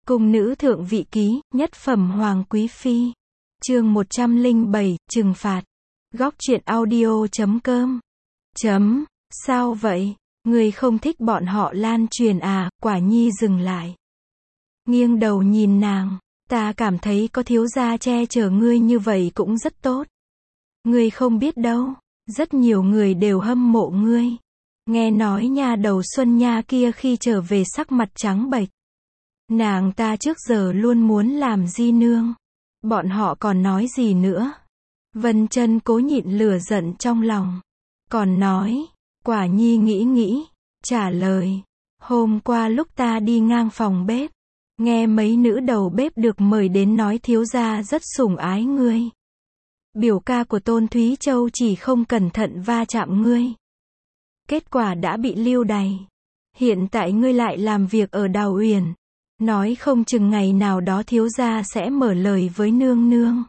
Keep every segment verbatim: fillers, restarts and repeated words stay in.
Cung nữ thượng vị ký, nhất phẩm hoàng quý phi. Chương một trăm lẻ bảy, trừng phạt. Góc truyện audio chấm com. Chấm, sao vậy? Người không thích bọn họ lan truyền à? Quả nhi dừng lại. Nghiêng đầu nhìn nàng, ta cảm thấy có thiếu gia che chở ngươi như vậy cũng rất tốt. Ngươi không biết đâu, rất nhiều người đều hâm mộ ngươi. Nghe nói nha đầu Xuân Nha kia khi trở về sắc mặt trắng bệch. Nàng ta trước giờ luôn muốn làm di nương. Bọn họ còn nói gì nữa? Vân Chân cố nhịn lửa giận trong lòng. Còn nói, Quả nhi nghĩ nghĩ, trả lời. Hôm qua lúc ta đi ngang phòng bếp, nghe mấy nữ đầu bếp được mời đến nói thiếu gia rất sủng ái ngươi. Biểu ca của Tôn Thúy Châu chỉ không cẩn thận va chạm ngươi. Kết quả đã bị lưu đày. Hiện tại ngươi lại làm việc ở Đào Uyển. Nói không chừng ngày nào đó thiếu gia sẽ mở lời với nương nương.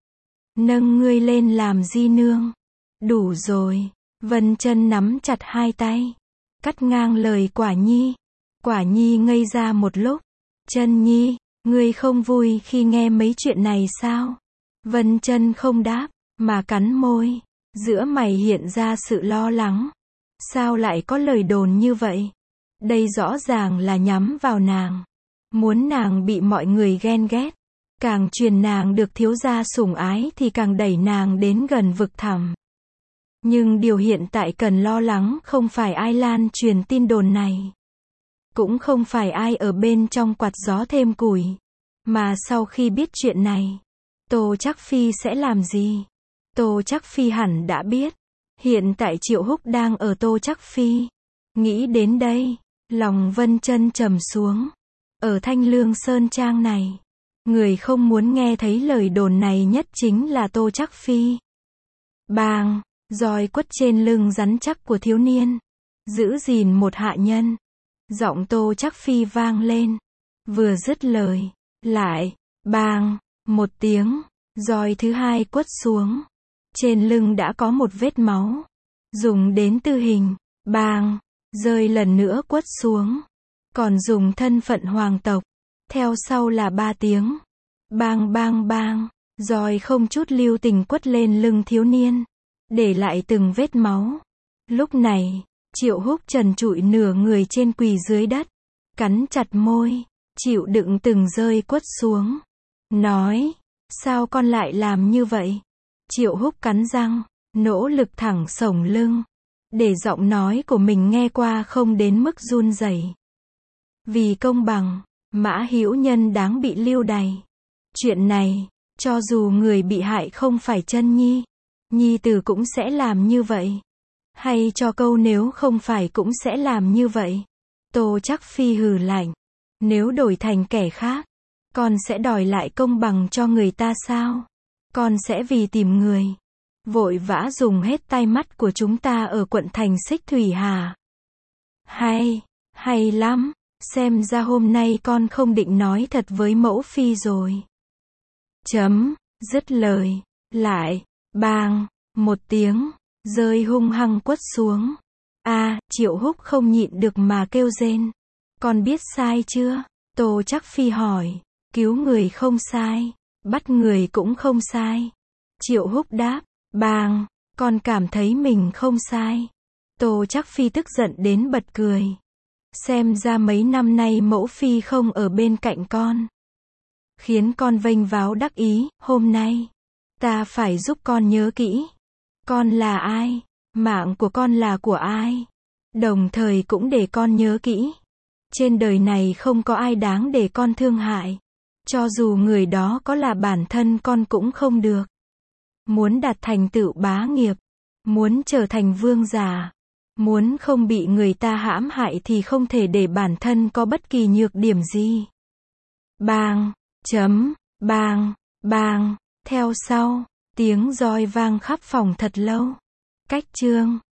Nâng ngươi lên làm di nương. Đủ rồi. Vân Chân nắm chặt hai tay. Cắt ngang lời Quả nhi. Quả nhi ngây ra một lúc. Chân nhi, ngươi không vui khi nghe mấy chuyện này sao? Vân Chân không đáp, mà cắn môi. Giữa mày hiện ra sự lo lắng. Sao lại có lời đồn như vậy? Đây rõ ràng là nhắm vào nàng. Muốn nàng bị mọi người ghen ghét. Càng truyền nàng được thiếu gia sủng ái thì càng đẩy nàng đến gần vực thẳm. Nhưng điều hiện tại cần lo lắng không phải ai lan truyền tin đồn này. Cũng không phải ai ở bên trong quạt gió thêm củi. Mà sau khi biết chuyện này, Tô Trác Phi sẽ làm gì? Tô Trác Phi hẳn đã biết. Hiện tại Triệu Húc đang ở Tô Trác Phi. Nghĩ đến đây, lòng Vân Chân trầm xuống. Ở Thanh Lương Sơn Trang này, người không muốn nghe thấy lời đồn này nhất chính là Tô Trác Phi. Bang, roi quất trên lưng rắn chắc của thiếu niên. Giữ gìn một hạ nhân. Giọng Tô Trác Phi vang lên. Vừa dứt lời, lại, bang, một tiếng, roi thứ hai quất xuống. Trên lưng đã có một vết máu. Dùng đến tư hình, bang, rơi lần nữa quất xuống. Còn dùng thân phận hoàng tộc. Theo sau là ba tiếng. Bang bang bang, roi không chút lưu tình quất lên lưng thiếu niên. Để lại từng vết máu. Lúc này, Triệu Húc trần trụi nửa người trên quỳ dưới đất. Cắn chặt môi, chịu đựng từng rơi quất xuống. Nói, sao con lại làm như vậy? Triệu Húc cắn răng, nỗ lực thẳng sổng lưng. Để giọng nói của mình nghe qua không đến mức run rẩy. Vì công bằng, Mã Hữu Nhân đáng bị lưu đày. Chuyện này, cho dù người bị hại không phải Chân nhi, nhi tử cũng sẽ làm như vậy. Hay cho câu nếu không phải cũng sẽ làm như vậy. Tô Trác Phi hừ lạnh. Nếu đổi thành kẻ khác, con sẽ đòi lại công bằng cho người ta sao? Con sẽ vì tìm người, vội vã dùng hết tai mắt của chúng ta ở quận thành Xích Thủy Hà. Hay, hay lắm. Xem ra hôm nay con không định nói thật với mẫu phi rồi. Chấm, dứt lời, lại, bang, một tiếng, rơi hung hăng quất xuống. A, à, Triệu Húc không nhịn được mà kêu rên. Con biết sai chưa? Tô Trác Phi hỏi. Cứu người không sai, bắt người cũng không sai. Triệu Húc đáp, bang, con cảm thấy mình không sai. Tô Trác Phi tức giận đến bật cười. Xem ra mấy năm nay mẫu phi không ở bên cạnh con, khiến con vênh váo đắc ý. Hôm nay, ta phải giúp con nhớ kỹ. Con là ai? Mạng của con là của ai? Đồng thời cũng để con nhớ kỹ. Trên đời này không có ai đáng để con thương hại. Cho dù người đó có là bản thân con cũng không được. Muốn đạt thành tựu bá nghiệp, muốn trở thành vương giả, muốn không bị người ta hãm hại thì không thể để bản thân có bất kỳ nhược điểm gì. Bang, chấm, bang, bang, theo sau, tiếng roi vang khắp phòng thật lâu. Cách chương